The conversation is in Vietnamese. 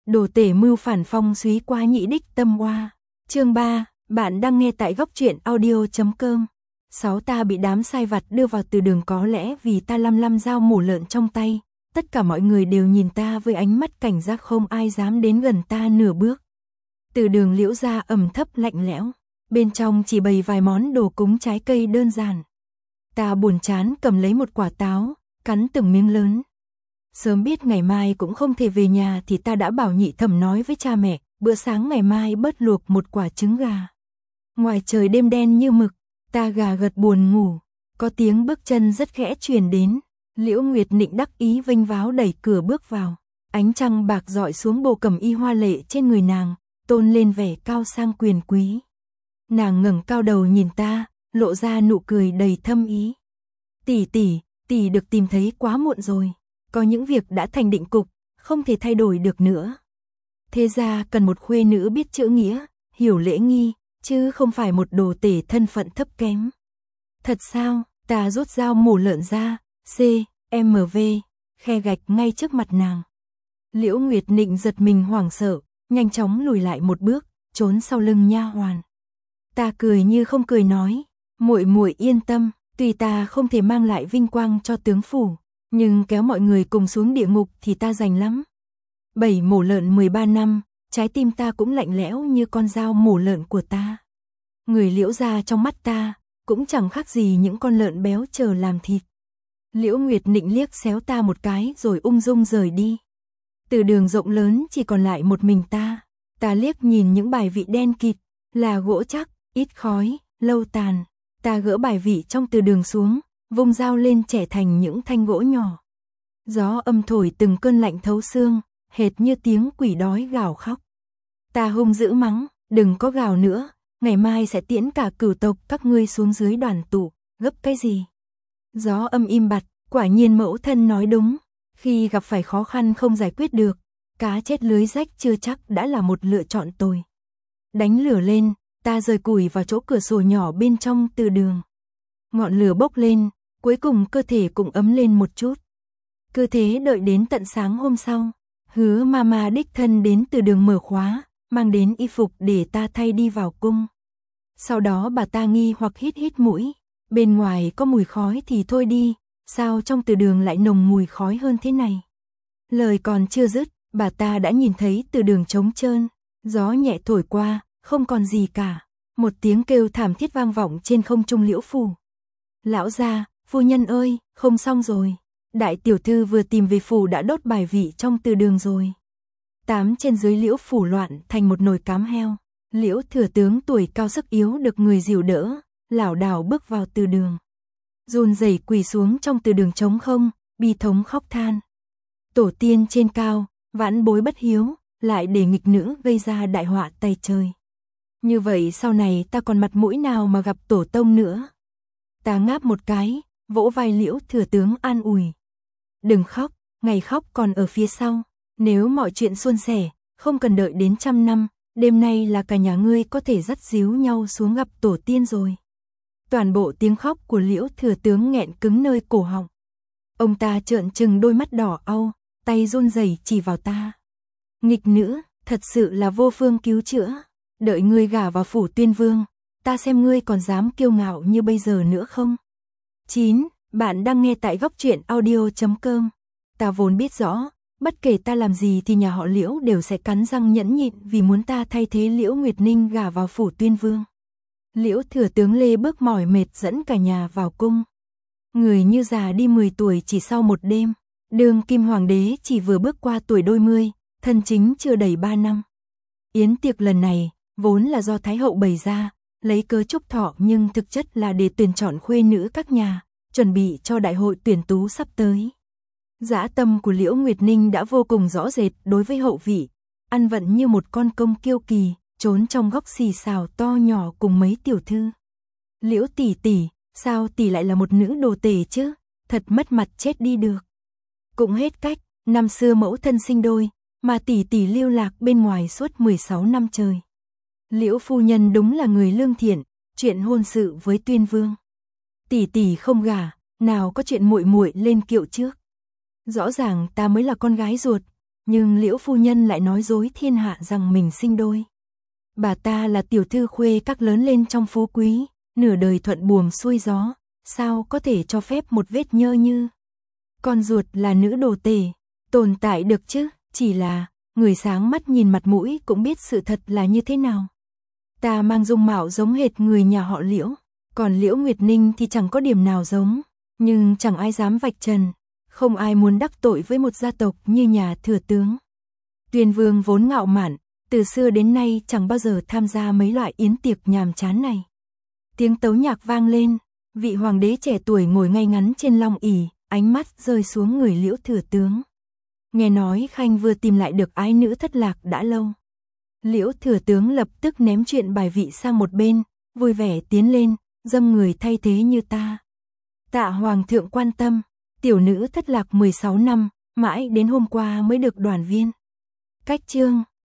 Đồ tể mưu phản phong súy quá nhị đích tâm oa. Chương 3, bạn đang nghe tại góc truyện audio.com. 6. Ta bị đám sai vặt đưa vào từ đường, có lẽ vì ta lăm dao mổ lợn trong tay. Tất cả mọi người đều nhìn ta với ánh mắt cảnh giác, không ai dám đến gần ta nửa bước. Từ đường Liễu gia ẩm thấp lạnh lẽo, bên trong chỉ bày vài món đồ cúng trái cây đơn giản. Ta buồn chán cầm lấy một quả táo, cắn từng miếng lớn. Sớm biết ngày mai cũng không thể về nhà thì ta đã bảo nhị thẩm nói với cha mẹ, bữa sáng ngày mai bớt luộc một quả trứng gà. Ngoài trời đêm đen như mực, ta gà gật buồn ngủ, có tiếng bước chân rất khẽ truyền đến. Liễu Nguyệt Nịnh đắc ý vênh váo đẩy cửa bước vào, ánh trăng bạc rọi xuống bộ cẩm y hoa lệ trên người nàng, tôn lên vẻ cao sang quyền quý. Nàng ngẩng cao đầu nhìn ta, lộ ra nụ cười đầy thâm ý. Tỷ được tìm thấy quá muộn rồi, có những việc đã thành định cục, không thể thay đổi được nữa. Thế ra cần một khuê nữ biết chữ nghĩa, hiểu lễ nghi, chứ không phải một đồ tể thân phận thấp kém. Thật sao? Ta rút dao mổ lợn ra, CMV, khe gạch ngay trước mặt nàng. Liễu Nguyệt Nịnh giật mình hoảng sợ, nhanh chóng lùi lại một bước, trốn sau lưng nha hoàn. Ta cười như không cười nói, muội yên tâm, tuy ta không thể mang lại vinh quang cho tướng phủ, nhưng kéo mọi người cùng xuống địa ngục thì ta rành lắm. 7 mổ lợn 13 năm, trái tim ta cũng lạnh lẽo như con dao mổ lợn của ta. Người Liễu gia trong mắt ta cũng chẳng khác gì những con lợn béo chờ làm thịt. Liễu Nguyệt Nịnh liếc xéo ta một cái rồi ung dung rời đi. Từ đường rộng lớn chỉ còn lại một mình ta. Ta liếc nhìn những bài vị đen kịt, là gỗ chắc, ít khói, lâu tàn. Ta gỡ bài vị trong từ đường xuống, vung dao lên chẻ thành những thanh gỗ nhỏ. Gió âm thổi từng cơn lạnh thấu xương, hệt như tiếng quỷ đói gào khóc. Ta hung dữ mắng, đừng có gào nữa, ngày mai sẽ tiễn cả cửu tộc các ngươi xuống dưới đoàn tụ, gấp cái gì? Gió âm im bặt, quả nhiên mẫu thân nói đúng, khi gặp phải khó khăn không giải quyết được, cá chết lưới rách chưa chắc đã là một lựa chọn tồi. Đánh lửa lên, ta rời củi vào chỗ cửa sổ nhỏ bên trong từ đường. Ngọn lửa bốc lên, cuối cùng cơ thể cũng ấm lên một chút. Cứ thế đợi đến tận sáng hôm sau, Hứa Mama đích thân đến từ đường mở khóa, mang đến y phục để ta thay đi vào cung. Sau đó bà ta nghi hoặc hít mũi, bên ngoài có mùi khói thì thôi đi, sao trong từ đường lại nồng mùi khói hơn thế này? Lời còn chưa dứt, bà ta đã nhìn thấy từ đường trống trơn, gió nhẹ thổi qua, không còn gì cả. Một tiếng kêu thảm thiết vang vọng trên không trung Liễu phủ. Lão gia, phu nhân ơi, không xong rồi. Đại tiểu thư vừa tìm về phủ đã đốt bài vị trong từ đường rồi. 8 trên dưới Liễu phủ loạn thành một nồi cám heo. Liễu thừa tướng tuổi cao sức yếu được người dìu đỡ, lảo đảo bước vào từ đường. Run rẩy quỳ xuống trong từ đường trống không, bi thống khóc than. Tổ tiên trên cao, vãn bối bất hiếu, lại để nghịch nữ gây ra đại họa tày trời. Như vậy sau này ta còn mặt mũi nào mà gặp tổ tông nữa? Ta ngáp một cái, vỗ vai Liễu thừa tướng an ủi. Đừng khóc, ngày khóc còn ở phía sau. Nếu mọi chuyện suôn sẻ, không cần đợi đến 100 năm, đêm nay là cả nhà ngươi có thể dắt díu nhau xuống gặp tổ tiên rồi. Toàn bộ tiếng khóc của Liễu thừa tướng nghẹn cứng nơi cổ họng. Ông ta trợn trừng đôi mắt đỏ au, tay run rẩy chỉ vào ta. Nghịch nữ, thật sự là vô phương cứu chữa. Đợi ngươi gả vào phủ Tuyên Vương, ta xem ngươi còn dám kiêu ngạo như bây giờ nữa không? 9. Bạn đang nghe tại góc truyện audio.com. Ta vốn biết rõ, bất kể ta làm gì thì nhà họ Liễu đều sẽ cắn răng nhẫn nhịn vì muốn ta thay thế Liễu Nguyệt Ninh gả vào phủ Tuyên Vương. Liễu thừa tướng lê bước mỏi mệt dẫn cả nhà vào cung. Người như già đi 10 tuổi chỉ sau một đêm. Đương kim hoàng đế chỉ vừa bước qua tuổi đôi mươi, thân chính chưa đầy 3 năm. Yến tiệc lần này vốn là do Thái hậu bày ra, lấy cớ chúc thọ nhưng thực chất là để tuyển chọn khuê nữ các nhà, chuẩn bị cho đại hội tuyển tú sắp tới. Dã tâm của Liễu Nguyệt Ninh đã vô cùng rõ rệt đối với hậu vị, ăn vận như một con công kiêu kỳ, trốn trong góc xì xào to nhỏ cùng mấy tiểu thư. Liễu tỷ, sao tỷ lại là một nữ đồ tể chứ? Thật mất mặt chết đi được. Cũng hết cách, năm xưa mẫu thân sinh đôi, mà tỷ lưu lạc bên ngoài suốt 16 năm trời. Liễu phu nhân đúng là người lương thiện, chuyện hôn sự với Tuyên Vương. Tỷ không gả, nào có chuyện muội lên kiệu trước. Rõ ràng ta mới là con gái ruột, Nhưng Liễu phu nhân lại nói dối thiên hạ rằng mình sinh đôi. Bà ta là tiểu thư khuê các lớn lên trong phú quý, nửa đời thuận buồm xuôi gió, sao có thể cho phép một vết nhơ như con ruột là nữ đồ tể tồn tại được chứ, chỉ là người sáng mắt nhìn mặt mũi cũng biết sự thật là như thế nào. Ta mang dung mạo giống hệt người nhà họ Liễu, còn Liễu Nguyệt Ninh thì chẳng có điểm nào giống, nhưng chẳng ai dám vạch trần, không ai muốn đắc tội với một gia tộc như nhà thừa tướng. Tuyên Vương vốn ngạo mạn, từ xưa đến nay chẳng bao giờ tham gia mấy loại yến tiệc nhàm chán này. Tiếng tấu nhạc vang lên, vị hoàng đế trẻ tuổi ngồi ngay ngắn trên long ỷ, ánh mắt rơi xuống người Liễu thừa tướng. Nghe nói Khanh vừa tìm lại được ái nữ thất lạc đã lâu. Liễu thừa tướng lập tức ném chuyện bài vị sang một bên, vui vẻ tiến lên, dâng người thay thế như ta. Tạ hoàng thượng quan tâm, tiểu nữ thất lạc 16 năm, mãi đến hôm qua mới được đoàn viên. Cách chương